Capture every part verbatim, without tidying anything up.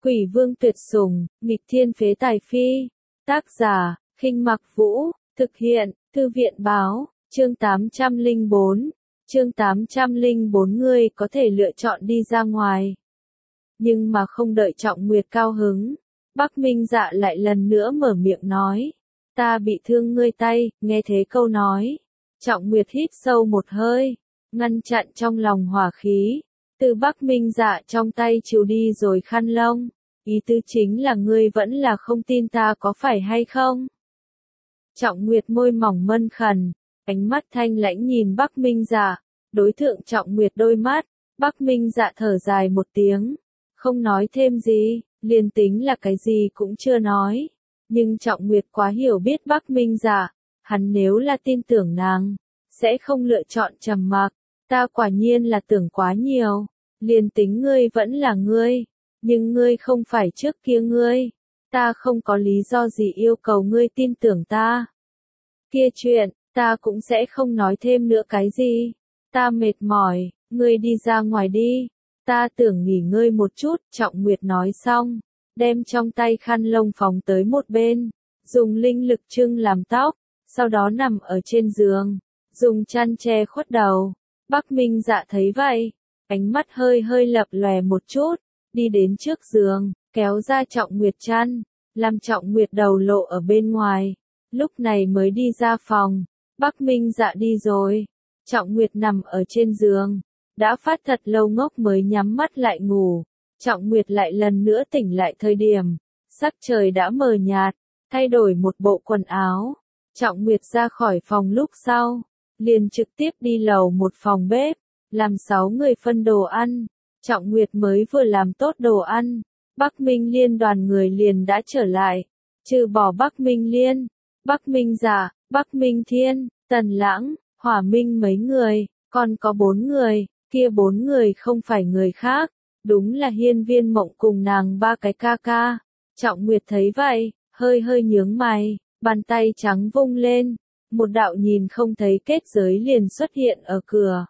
Quỷ vương tuyệt sủng, nghịch thiên phế tài phi. Tác giả, Khinh Mặc Vũ, thực hiện, Thư viện báo, chương tám trăm lẻ bốn. Chương tám trăm lẻ bốn ngươi có thể lựa chọn đi ra ngoài. Nhưng mà không đợi Trọng Nguyệt cao hứng, Bắc Minh Dạ lại lần nữa mở miệng nói. Ta bị thương ngươi tay, nghe thế câu nói. Trọng Nguyệt hít sâu một hơi, ngăn chặn trong lòng hỏa khí. Từ Bắc Minh Dạ trong tay chịu đi rồi khăn lông. Ý tứ chính là ngươi vẫn là không tin ta có phải hay không? Trọng Nguyệt môi mỏng mân khẩn, ánh mắt thanh lãnh nhìn Bắc Minh Dạ, đối thượng Trọng Nguyệt đôi mắt, Bắc Minh Dạ thở dài một tiếng, không nói thêm gì, liền tính là cái gì cũng chưa nói. Nhưng Trọng Nguyệt quá hiểu biết Bắc Minh Dạ, hắn nếu là tin tưởng nàng, sẽ không lựa chọn trầm mặc. Ta quả nhiên là tưởng quá nhiều, liền tính ngươi vẫn là ngươi, nhưng ngươi không phải trước kia ngươi, ta không có lý do gì yêu cầu ngươi tin tưởng ta. Kia chuyện, ta cũng sẽ không nói thêm nữa cái gì, ta mệt mỏi, ngươi đi ra ngoài đi, ta tưởng nghỉ ngơi một chút. Trọng Nguyệt nói xong, đem trong tay khăn lông phóng tới một bên, dùng linh lực trưng làm tóc, sau đó nằm ở trên giường, dùng chăn che khuất đầu. Bắc Minh Dạ thấy vậy, ánh mắt hơi hơi lập lòe một chút, đi đến trước giường, kéo ra Trọng Nguyệt chăn, làm Trọng Nguyệt đầu lộ ở bên ngoài, lúc này mới đi ra phòng. Bắc Minh Dạ đi rồi, Trọng Nguyệt nằm ở trên giường, đã phát thật lâu ngốc mới nhắm mắt lại ngủ. Trọng Nguyệt lại lần nữa tỉnh lại thời điểm, sắc trời đã mờ nhạt, thay đổi một bộ quần áo. Trọng Nguyệt ra khỏi phòng lúc sau, liền trực tiếp đi lầu một phòng bếp, làm sáu người phân đồ ăn. Trọng Nguyệt mới vừa làm tốt đồ ăn, Bắc Minh Liên đoàn người liền đã trở lại, trừ bỏ Bắc Minh Liên, Bắc Minh Dạ, Bắc Minh Thiên, Tần Lãng, Hỏa Minh mấy người, còn có bốn người, kia bốn người không phải người khác, đúng là Hiên Viên Mộng cùng nàng ba cái ca ca. Trọng Nguyệt thấy vậy, hơi hơi nhướng mày, bàn tay trắng vung lên, một đạo nhìn không thấy kết giới liền xuất hiện ở cửa.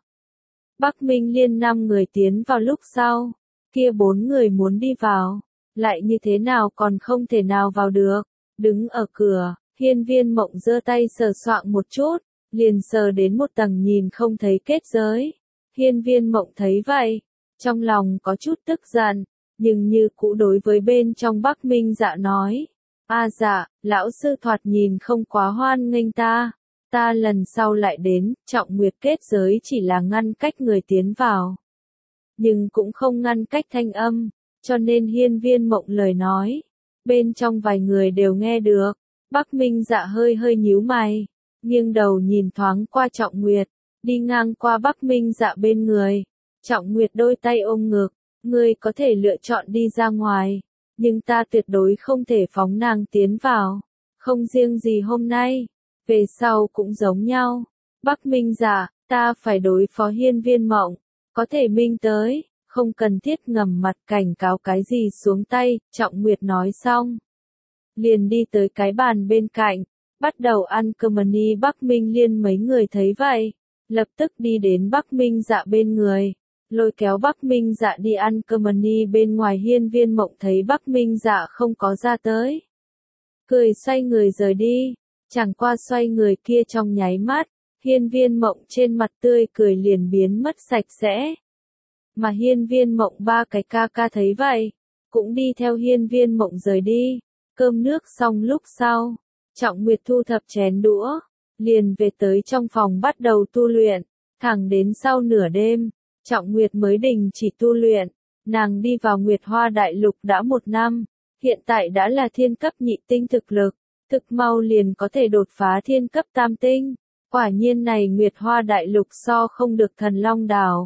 Bắc Minh Liên năm người tiến vào lúc sau, kia bốn người muốn đi vào, lại như thế nào còn không thể nào vào được, đứng ở cửa, Hiên Viên Mộng giơ tay sờ soạng một chút, liền sờ đến một tầng nhìn không thấy kết giới. Hiên Viên Mộng thấy vậy, trong lòng có chút tức giận, nhưng như cũ đối với bên trong Bắc Minh Dạ nói, a dạ, lão sư thoạt nhìn không quá hoan nghênh ta. Ta lần sau lại đến. Trọng Nguyệt kết giới chỉ là ngăn cách người tiến vào, nhưng cũng không ngăn cách thanh âm, cho nên Hiên Viên Mộng lời nói, bên trong vài người đều nghe được. Bắc Minh Dạ hơi hơi nhíu mày, nghiêng đầu nhìn thoáng qua Trọng Nguyệt, đi ngang qua Bắc Minh Dạ bên người. Trọng Nguyệt đôi tay ôm ngực, ngươi có thể lựa chọn đi ra ngoài, nhưng ta tuyệt đối không thể phóng nàng tiến vào, không riêng gì hôm nay, về sau cũng giống nhau. Bắc Minh Dạ, ta phải đối phó Hiên Viên Mộng, có thể minh tới, không cần thiết ngầm mặt cảnh cáo cái gì xuống tay. Trọng Nguyệt nói xong, liền đi tới cái bàn bên cạnh, bắt đầu ăn cơm ni. Bắc Minh Liên mấy người thấy vậy, lập tức đi đến Bắc Minh Dạ bên người, lôi kéo Bắc Minh Dạ đi ăn cơm ni. Bên ngoài Hiên Viên Mộng thấy Bắc Minh Dạ không có ra tới, cười xoay người rời đi. Chẳng qua xoay người kia trong nháy mắt, Hiên Viên Mộng trên mặt tươi cười liền biến mất sạch sẽ. Mà Hiên Viên Mộng ba cái ca ca thấy vậy, cũng đi theo Hiên Viên Mộng rời đi. Cơm nước xong lúc sau, Trọng Nguyệt thu thập chén đũa, liền về tới trong phòng bắt đầu tu luyện, thẳng đến sau nửa đêm, Trọng Nguyệt mới đình chỉ tu luyện. Nàng đi vào Nguyệt Hoa Đại Lục đã một năm, hiện tại đã là thiên cấp nhị tinh thực lực, thực mau liền có thể đột phá thiên cấp tam tinh. Quả nhiên này Nguyệt Hoa Đại Lục so không được Thần Long Đảo.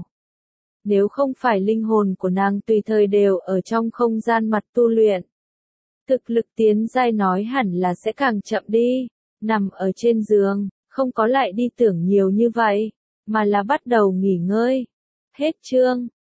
Nếu không phải linh hồn của nàng tùy thời đều ở trong không gian mặt tu luyện, thực lực tiến giai nói hẳn là sẽ càng chậm đi. Nằm ở trên giường, không có lại đi tưởng nhiều như vậy, mà là bắt đầu nghỉ ngơi. Hết chương.